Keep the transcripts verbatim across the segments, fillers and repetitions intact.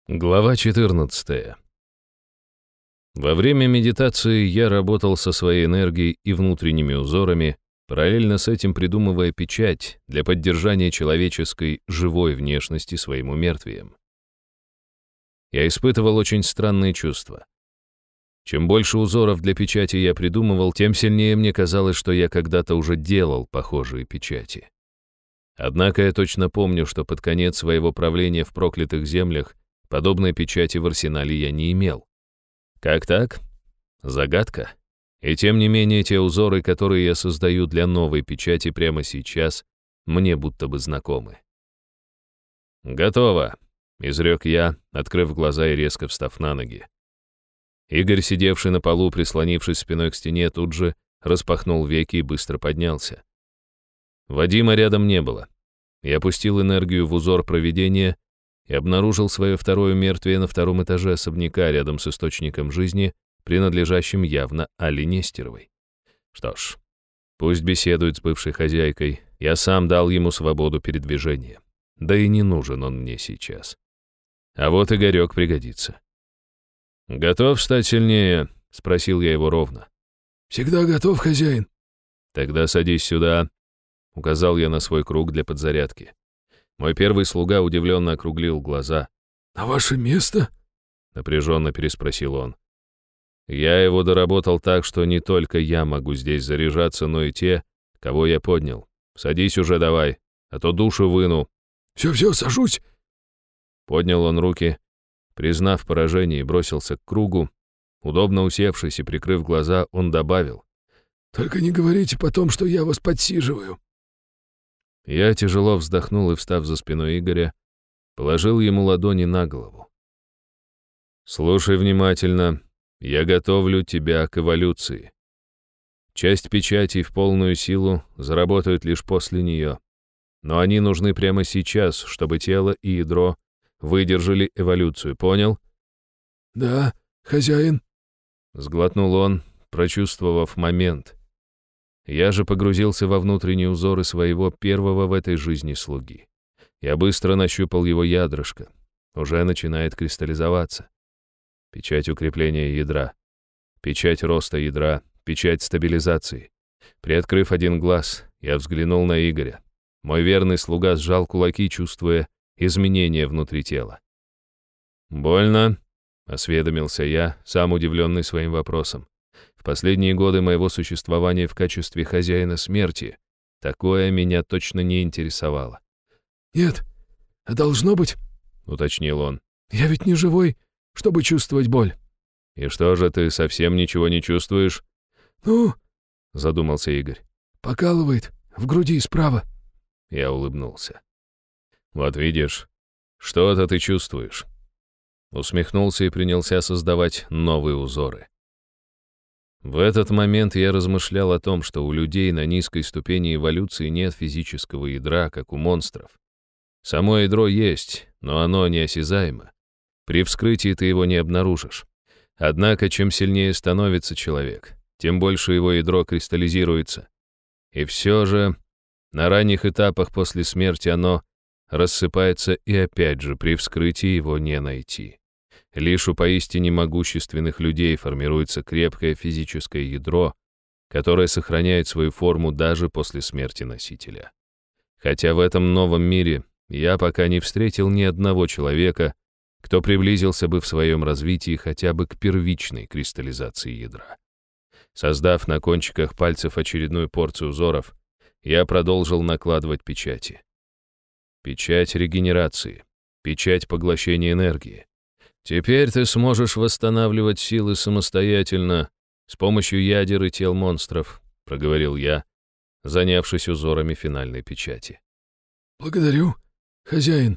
Глава четырнадцатая. Во время медитации я работал со своей энергией и внутренними узорами, параллельно с этим придумывая печать для поддержания человеческой живой внешности своим умертвием. Я испытывал очень странные чувства. Чем больше узоров для печати я придумывал, тем сильнее мне казалось, что я когда-то уже делал похожие печати. Однако я точно помню, что под конец своего правления в проклятых землях подобной печати в арсенале я не имел. Как так? Загадка. И тем не менее, те узоры, которые я создаю для новой печати прямо сейчас, мне будто бы знакомы. «Готово», — изрек я, открыв глаза и резко встав на ноги. Игорь, сидевший на полу, прислонившись спиной к стене, тут же распахнул веки и быстро поднялся. Вадима рядом не было. Я опустил энергию в узор провидения и обнаружил свое второе мертвие на втором этаже особняка рядом с источником жизни, принадлежащим явно Алле Нестеровой. Что ж, пусть беседует с бывшей хозяйкой, я сам дал ему свободу передвижения. Да и не нужен он мне сейчас. А вот Игорек пригодится. «Готов стать сильнее?» — спросил я его ровно. «Всегда готов, хозяин». «Тогда садись сюда», — указал я на свой круг для подзарядки. Мой первый слуга удивленно округлил глаза. «На ваше место?» — напряженно переспросил он. «Я его доработал так, что не только я могу здесь заряжаться, но и те, кого я поднял. Садись уже давай, а то душу выну». «Все-все, сажусь». Поднял он руки, признав поражение, и бросился к кругу. Удобно усевшись и прикрыв глаза, он добавил: «Только не говорите потом, что я вас подсиживаю». Я тяжело вздохнул и, встав за спиной Игоря, положил ему ладони на голову. «Слушай внимательно, я готовлю тебя к эволюции. Часть печатей в полную силу заработают лишь после нее, но они нужны прямо сейчас, чтобы тело и ядро выдержали эволюцию, понял?» «Да, хозяин», — сглотнул он, прочувствовав момент. Я же погрузился во внутренние узоры своего первого в этой жизни слуги. Я быстро нащупал его ядрышко. Уже начинает кристаллизоваться. Печать укрепления ядра. Печать роста ядра. Печать стабилизации. Приоткрыв один глаз, я взглянул на Игоря. Мой верный слуга сжал кулаки, чувствуя изменения внутри тела. «Больно?» — осведомился я, сам удивленный своим вопросом. В последние годы моего существования в качестве хозяина смерти такое меня точно не интересовало. «Нет, а должно быть», — уточнил он. «Я ведь не живой, чтобы чувствовать боль». «И что же, ты совсем ничего не чувствуешь?» «Ну», — задумался Игорь. «Покалывает в груди справа». Я улыбнулся. «Вот видишь, что-то ты чувствуешь». Усмехнулся и принялся создавать новые узоры. В этот момент я размышлял о том, что у людей на низкой ступени эволюции нет физического ядра, как у монстров. Само ядро есть, но оно неосязаемо. При вскрытии ты его не обнаружишь. Однако, чем сильнее становится человек, тем больше его ядро кристаллизируется. И все же, на ранних этапах после смерти оно рассыпается, и опять же, при вскрытии его не найти. Лишь у поистине могущественных людей формируется крепкое физическое ядро, которое сохраняет свою форму даже после смерти носителя. Хотя в этом новом мире я пока не встретил ни одного человека, кто приблизился бы в своем развитии хотя бы к первичной кристаллизации ядра. Создав на кончиках пальцев очередную порцию узоров, я продолжил накладывать печати. Печать регенерации, печать поглощения энергии. Теперь ты сможешь восстанавливать силы самостоятельно с помощью ядер и тел монстров, проговорил я, занявшись узорами финальной печати. «Благодарю, хозяин».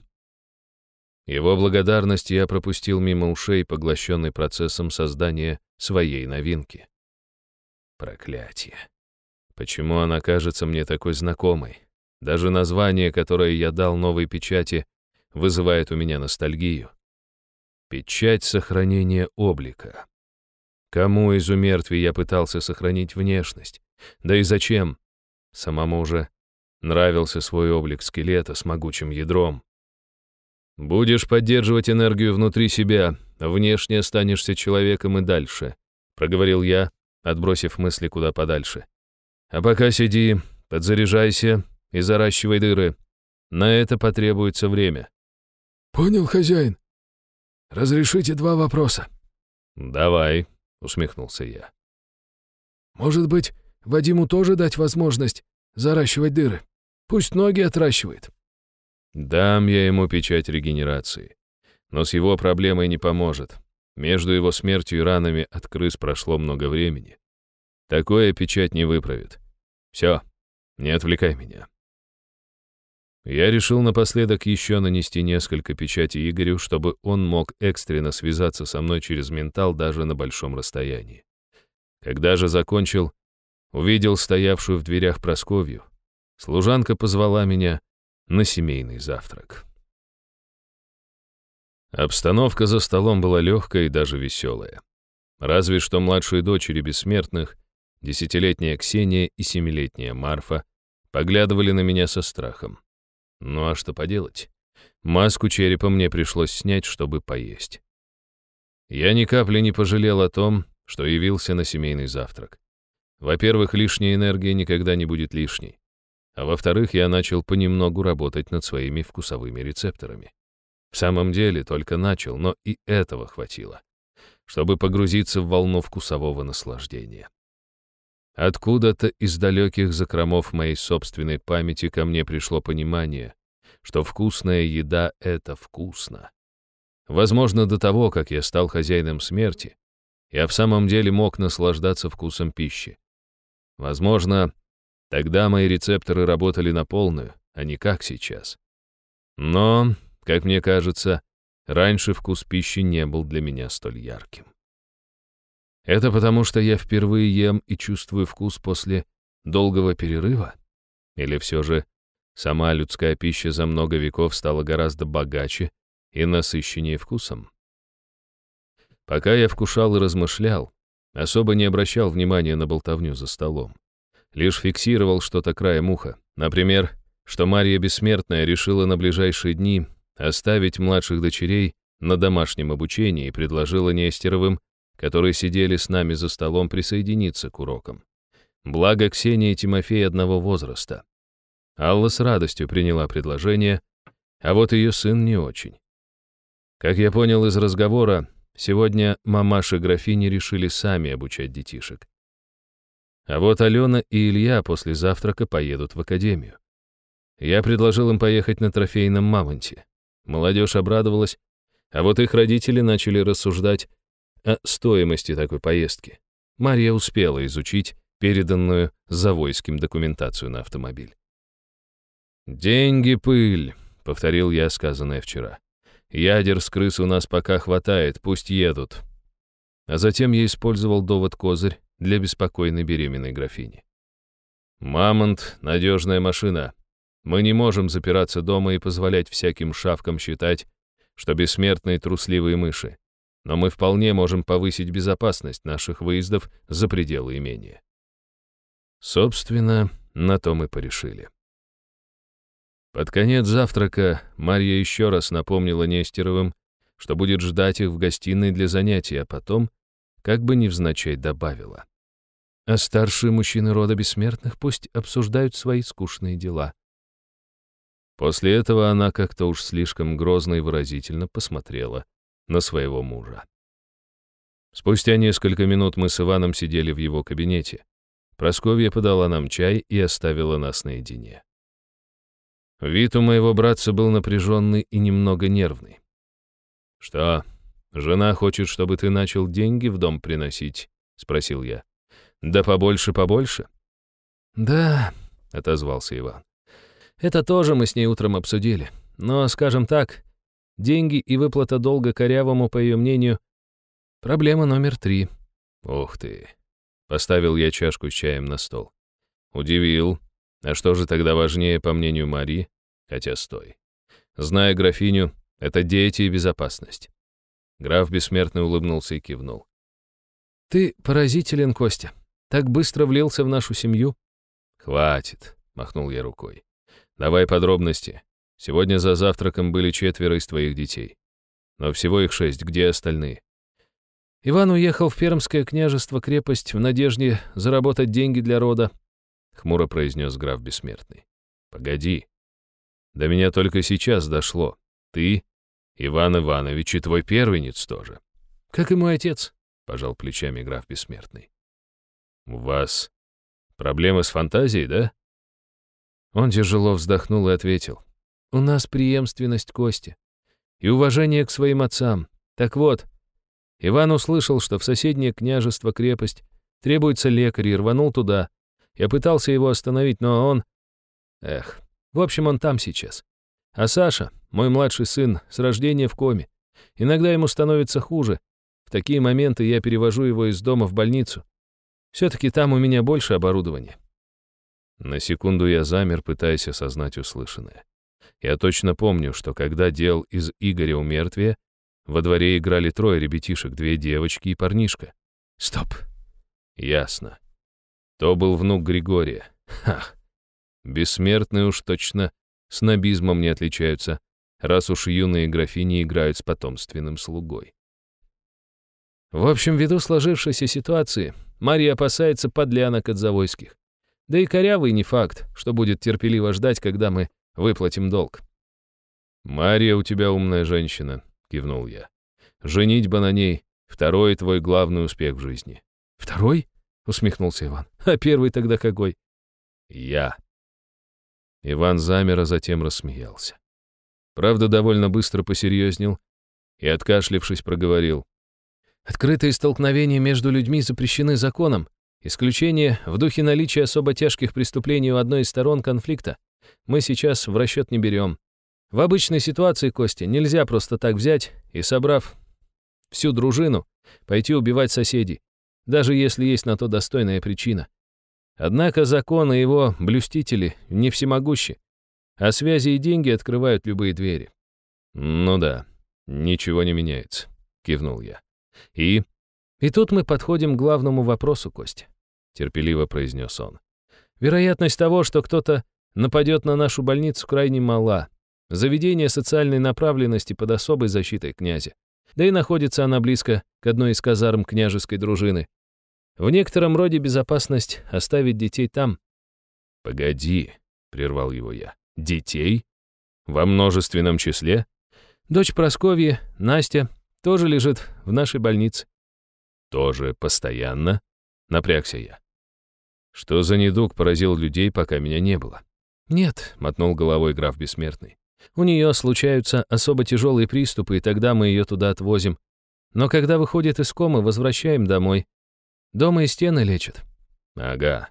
Его благодарность я пропустил мимо ушей, поглощенный процессом создания своей новинки. Проклятие. Почему она кажется мне такой знакомой? Даже название, которое я дал новой печати, вызывает у меня ностальгию. Печать сохранения облика. Кому из умертвий я пытался сохранить внешность? Да и зачем? Самому уже нравился свой облик скелета с могучим ядром. Будешь поддерживать энергию внутри себя, внешне останешься человеком и дальше, проговорил я, отбросив мысли куда подальше. А пока сиди, подзаряжайся и заращивай дыры. На это потребуется время. Понял, хозяин. Разрешите два вопроса. Давай, усмехнулся я. Может быть, Вадиму тоже дать возможность заращивать дыры? Пусть ноги отращивает. Дам я ему печать регенерации. Но с его проблемой не поможет. Между его смертью и ранами от крыс прошло много времени. Такое печать не выправит. Все, не отвлекай меня. Я решил напоследок еще нанести несколько печатей Игорю, чтобы он мог экстренно связаться со мной через ментал даже на большом расстоянии. Когда же закончил, увидел стоявшую в дверях Прасковью. Служанка позвала меня на семейный завтрак. Обстановка за столом была легкая и даже веселая. Разве что младшие дочери бессмертных, десятилетняя Ксения и семилетняя Марфа, поглядывали на меня со страхом. Ну а что поделать? Маску черепа мне пришлось снять, чтобы поесть. Я ни капли не пожалел о том, что явился на семейный завтрак. Во-первых, лишняя энергия никогда не будет лишней. А во-вторых, я начал понемногу работать над своими вкусовыми рецепторами. В самом деле, только начал, но и этого хватило, чтобы погрузиться в волну вкусового наслаждения. Откуда-то из далеких закромов моей собственной памяти ко мне пришло понимание, что вкусная еда — это вкусно. Возможно, до того, как я стал хозяином смерти, я в самом деле мог наслаждаться вкусом пищи. Возможно, тогда мои рецепторы работали на полную, а не как сейчас. Но, как мне кажется, раньше вкус пищи не был для меня столь ярким. Это потому, что я впервые ем и чувствую вкус после долгого перерыва? Или все же сама людская пища за много веков стала гораздо богаче и насыщеннее вкусом? Пока я вкушал и размышлял, особо не обращал внимания на болтовню за столом. Лишь фиксировал что-то краем уха. Например, что Марья Бессмертная решила на ближайшие дни оставить младших дочерей на домашнем обучении и предложила Нестеровым, которые сидели с нами за столом, присоединиться к урокам. Благо Ксения и Тимофей одного возраста. Алла с радостью приняла предложение, а вот ее сын не очень. Как я понял из разговора, сегодня мамаши графини решили сами обучать детишек. А вот Алена и Илья после завтрака поедут в академию. Я предложил им поехать на трофейном мамонте. Молодежь обрадовалась, а вот их родители начали рассуждать о стоимости такой поездки. Марья успела изучить переданную Завойским документацию на автомобиль. «Деньги, пыль», — повторил я сказанное вчера. «Ядер с крыс у нас пока хватает, пусть едут». А затем я использовал довод-козырь для беспокойной беременной графини. «Мамонт — надежная машина. Мы не можем запираться дома и позволять всяким шавкам считать, что бессмертные трусливые мыши. Но мы вполне можем повысить безопасность наших выездов за пределы имения». Собственно, на то мы порешили. Под конец завтрака Марья еще раз напомнила Нестеровым, что будет ждать их в гостиной для занятий, а потом, как бы невзначай, добавила: «А старшие мужчины рода бессмертных пусть обсуждают свои скучные дела». После этого она как-то уж слишком грозно и выразительно посмотрела на своего мужа. Спустя несколько минут мы с Иваном сидели в его кабинете. Прасковья подала нам чай и оставила нас наедине. Вид у моего братца был напряженный и немного нервный. «Что, жена хочет, чтобы ты начал деньги в дом приносить?» — спросил я. «Да побольше-побольше?» «Да», — отозвался Иван. «Это тоже мы с ней утром обсудили. Но, скажем так, деньги и выплата долга корявому, по ее мнению, проблема номер три». «Ух ты!» — поставил я чашку с чаем на стол. «Удивил. А что же тогда важнее, по мнению Марии? Хотя стой. Зная графиню, это дети и безопасность». Граф Бессмертный улыбнулся и кивнул. «Ты поразителен, Костя. Так быстро влился в нашу семью». «Хватит», — махнул я рукой. «Давай подробности. Сегодня за завтраком были четверо из твоих детей. Но всего их шесть. Где остальные? Иван уехал в Пермское княжество, крепость, в надежде заработать деньги для рода, — хмуро произнес граф Бессмертный. Погоди. До меня только сейчас дошло. Ты, Иван Иванович, и твой первенец тоже. Как и мой отец, — пожал плечами граф Бессмертный. У вас проблемы с фантазией, да? Он тяжело вздохнул и ответил. У нас преемственность, Костя, и уважение к своим отцам. Так вот, Иван услышал, что в соседнее княжество крепость требуется лекарь, и рванул туда. Я пытался его остановить, но он... Эх, в общем, он там сейчас. А Саша, мой младший сын, с рождения в коме. Иногда ему становится хуже. В такие моменты я перевожу его из дома в больницу. Все-таки там у меня больше оборудования. На секунду я замер, пытаясь осознать услышанное. Я точно помню, что когда делал из Игоря умертвие, во дворе играли трое ребятишек, две девочки и парнишка. Стоп. Ясно. То был внук Григория. Ха. Бессмертные уж точно снобизмом не отличаются, раз уж юные графини играют с потомственным слугой. В общем, ввиду сложившейся ситуации, Марья опасается подлянок от Завойских. Да и корявый не факт, что будет терпеливо ждать, когда мы выплатим долг. «Марья у тебя умная женщина», — кивнул я. «Женитьба на ней — второй твой главный успех в жизни». «Второй?» — усмехнулся Иван. «А первый тогда какой?» «Я». Иван замер, а затем рассмеялся. Правда, довольно быстро посерьезнел и, откашлившись, проговорил. «Открытые столкновения между людьми запрещены законом. Исключение в духе наличия особо тяжких преступлений у одной из сторон конфликта мы сейчас в расчет не берем. В обычной ситуации, Костя, нельзя просто так взять и, собрав всю дружину, пойти убивать соседей, даже если есть на то достойная причина. Однако закон и его блюстители не всемогущи, а связи и деньги открывают любые двери». «Ну да, ничего не меняется», — кивнул я. «И?» «И тут мы подходим к главному вопросу, Костя», — терпеливо произнес он. «Вероятность того, что кто-то нападет на нашу больницу, крайне мала. Заведение социальной направленности под особой защитой князя. Да и находится она близко к одной из казарм княжеской дружины. В некотором роде безопасность оставить детей там». «Погоди», — прервал его я. «Детей? Во множественном числе?» «Дочь Прасковьи, Настя, тоже лежит в нашей больнице». «Тоже постоянно?» — напрягся я. «Что за недуг поразил людей, пока меня не было?» «Нет», — мотнул головой граф Бессмертный. «У нее случаются особо тяжелые приступы, и тогда мы ее туда отвозим. Но когда выходит из комы, возвращаем домой. Дома и стены лечат». «Ага.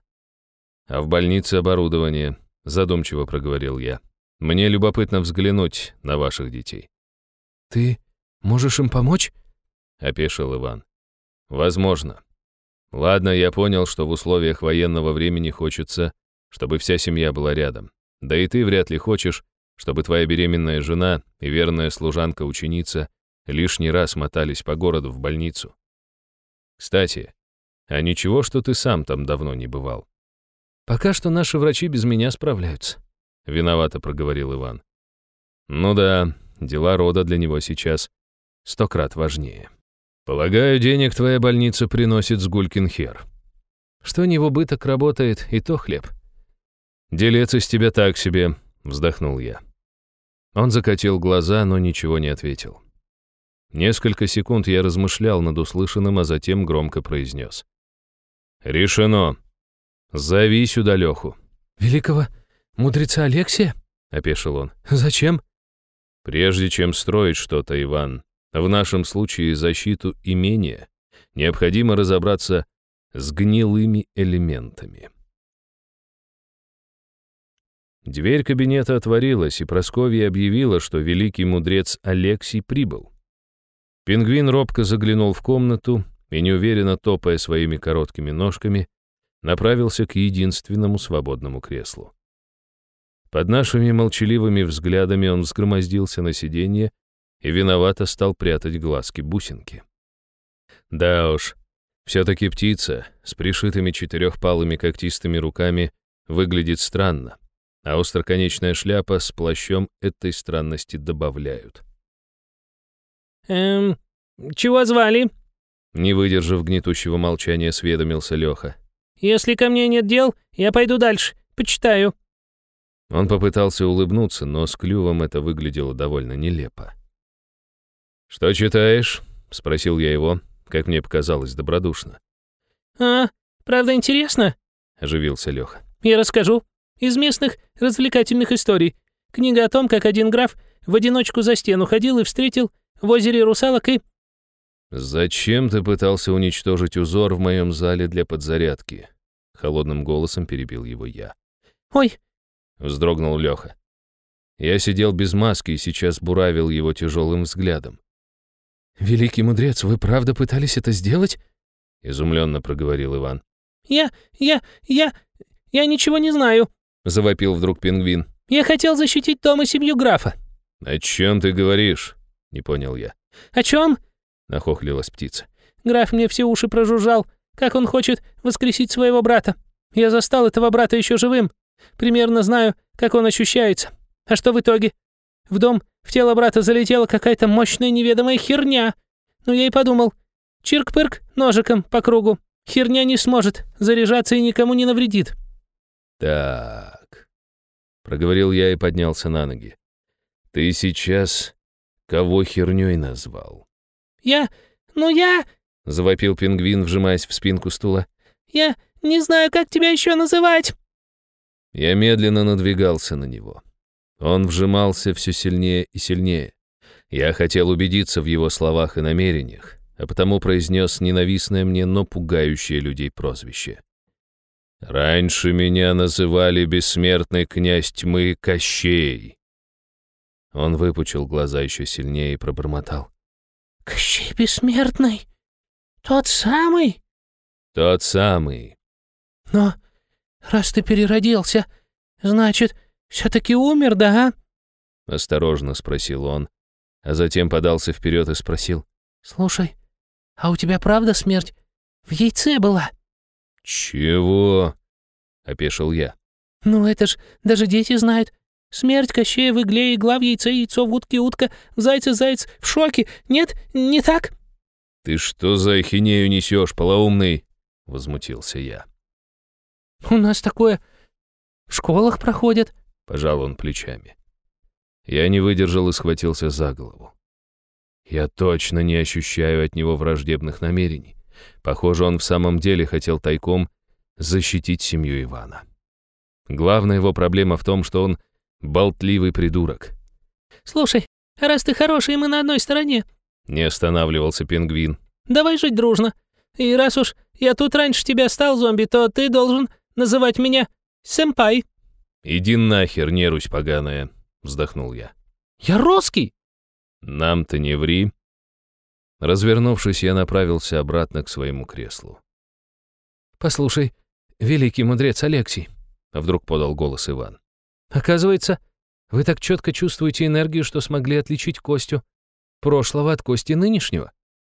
А в больнице оборудование», — задумчиво проговорил я. «Мне любопытно взглянуть на ваших детей». «Ты можешь им помочь?» — опешил Иван. «Возможно. Ладно, я понял, что в условиях военного времени хочется, чтобы вся семья была рядом. Да и ты вряд ли хочешь, чтобы твоя беременная жена и верная служанка-ученица лишний раз мотались по городу в больницу. Кстати, а ничего, что ты сам там давно не бывал?» «Пока что наши врачи без меня справляются», — виновато проговорил Иван. «Ну да, дела рода для него сейчас сто крат важнее. Полагаю, денег твоя больница приносит с гулькин хер». «Что не в убыток работает, и то хлеб». «Делец из тебя так себе», — вздохнул я. Он закатил глаза, но ничего не ответил. Несколько секунд я размышлял над услышанным, а затем громко произнес. «Решено. Зови сюда Леху». «Великого мудреца Алексия?» — опешил он. «Зачем?» «Прежде чем строить что-то, Иван, в нашем случае защиту имения, необходимо разобраться с гнилыми элементами». Дверь кабинета отворилась, и Прасковья объявила, что великий мудрец Алексий прибыл. Пингвин робко заглянул в комнату и, неуверенно топая своими короткими ножками, направился к единственному свободному креслу. Под нашими молчаливыми взглядами он взгромоздился на сиденье и виновато стал прятать глазки-бусинки. Да уж, все-таки птица с пришитыми четырехпалыми когтистыми руками выглядит странно, а остроконечная шляпа с плащом этой странности добавляют. «Эм, чего звали?» Не выдержав гнетущего молчания, осведомился Леха. «Если ко мне нет дел, я пойду дальше, почитаю». Он попытался улыбнуться, но с клювом это выглядело довольно нелепо. «Что читаешь?» — спросил я его, как мне показалось, добродушно. «А, правда интересно?» — оживился Леха. «Я расскажу. Из местных развлекательных историй. Книга о том, как один граф в одиночку за стену ходил и встретил в озере русалок и...» «Зачем ты пытался уничтожить узор в моем зале для подзарядки?» Холодным голосом перебил его я. «Ой!» — вздрогнул Леха. Я сидел без маски и сейчас буравил его тяжелым взглядом. «Великий мудрец, вы правда пытались это сделать?» — изумленно проговорил Иван. «Я... я... я... я ничего не знаю», — завопил вдруг пингвин. «Я хотел защитить дом и семью графа». «О чем ты говоришь?» — не понял я. «О чем?» — нахохлилась птица. «Граф мне все уши прожужжал, как он хочет воскресить своего брата. Я застал этого брата еще живым. Примерно знаю, как он ощущается. А что в итоге? В дом, в тело брата залетела какая-то мощная неведомая херня. Ну, я и подумал, чирк-пырк ножиком по кругу. Херня не сможет заряжаться и никому не навредит». «Так», — проговорил я и поднялся на ноги. «Ты сейчас кого хернёй назвал?» «Я... ну я...» — завопил пингвин, вжимаясь в спинку стула. «Я не знаю, как тебя еще называть». Я медленно надвигался на него. Он вжимался все сильнее и сильнее. Я хотел убедиться в его словах и намерениях, а потому произнес ненавистное мне, но пугающее людей прозвище. «Раньше меня называли бессмертный князь тьмы Кощей». Он выпучил глаза еще сильнее и пробормотал. «Кощей бессмертный? Тот самый?» «Тот самый». «Но раз ты переродился, значит, все-таки умер, да?» Осторожно спросил он, а затем подался вперед и спросил. «Слушай, а у тебя правда смерть в яйце была?» «Чего?» — опешил я. «Ну это ж даже дети знают. Смерть Кощея в игле, игла в яйце, яйцо в утке, утка в зайце, заяц в шоке. Нет, не так?» «Ты что за ахинею несешь, полоумный?» — возмутился я. «У нас такое в школах проходит», — пожал он плечами. Я не выдержал и схватился за голову. Я точно не ощущаю от него враждебных намерений. Похоже, он в самом деле хотел тайком защитить семью Ивана. Главная его проблема в том, что он болтливый придурок. «Слушай, раз ты хороший, мы на одной стороне», — не останавливался пингвин. «Давай жить дружно. И раз уж я тут раньше тебя стал зомби, то ты должен называть меня сэмпай». «Иди нахер, нерусь поганая», — вздохнул я. «Я русский!» «Нам-то не ври». Развернувшись, я направился обратно к своему креслу. «Послушай, великий мудрец Алексий», — вдруг подал голос Иван. «Оказывается, вы так четко чувствуете энергию, что смогли отличить Костю прошлого от Кости нынешнего».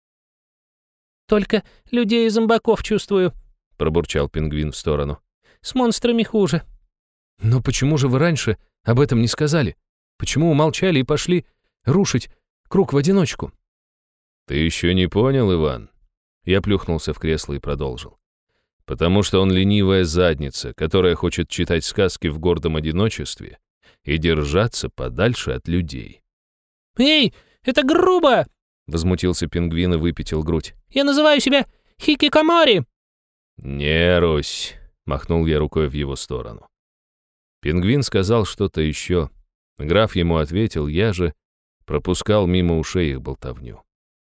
«Только людей и зомбаков чувствую», — пробурчал пингвин в сторону. «С монстрами хуже». «Но почему же вы раньше об этом не сказали? Почему умолчали и пошли рушить круг в одиночку?» «Ты еще не понял, Иван?» Я плюхнулся в кресло и продолжил. «Потому что он ленивая задница, которая хочет читать сказки в гордом одиночестве и держаться подальше от людей». «Эй, это грубо!» — возмутился пингвин и выпятил грудь. «Я называю себя Хикикомори!» «Не, Русь!» — махнул я рукой в его сторону. Пингвин сказал что-то еще. Граф ему ответил, я же пропускал мимо ушей их болтовню.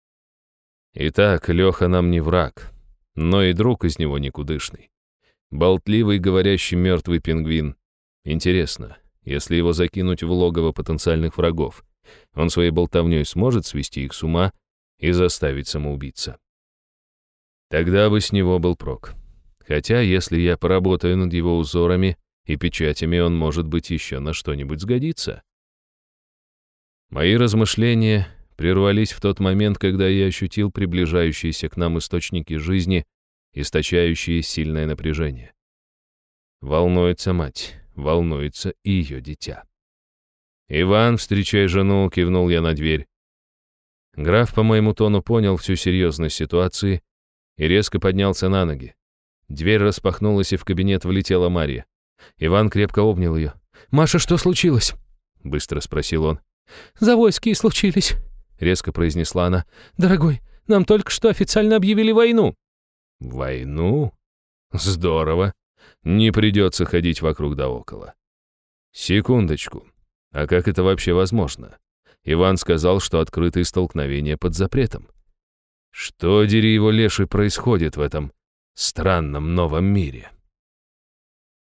Итак, Леха нам не враг, но и друг из него никудышный. Болтливый, говорящий мертвый пингвин. Интересно, если его закинуть в логово потенциальных врагов, он своей болтовней сможет свести их с ума и заставить самоубиться? Тогда бы с него был прок. Хотя, если я поработаю над его узорами и печатями, он, может быть, еще на что-нибудь сгодится. Мои размышления прервались в тот момент, когда я ощутил приближающиеся к нам источники жизни, источающие сильное напряжение. Волнуется мать, волнуется и ее дитя. «Иван, встречай жену», — кивнул я на дверь. Граф по моему тону понял всю серьезность ситуации и резко поднялся на ноги. Дверь распахнулась, и в кабинет влетела Марья. Иван крепко обнял ее. «Маша, что случилось?» — быстро спросил он. «Завойские случились», — резко произнесла она. «Дорогой, нам только что официально объявили войну». «Войну? Здорово. Не придется ходить вокруг да около». «Секундочку. А как это вообще возможно? Иван сказал, что открытые столкновения под запретом. Что, дери его леший, происходит в этом странном новом мире?»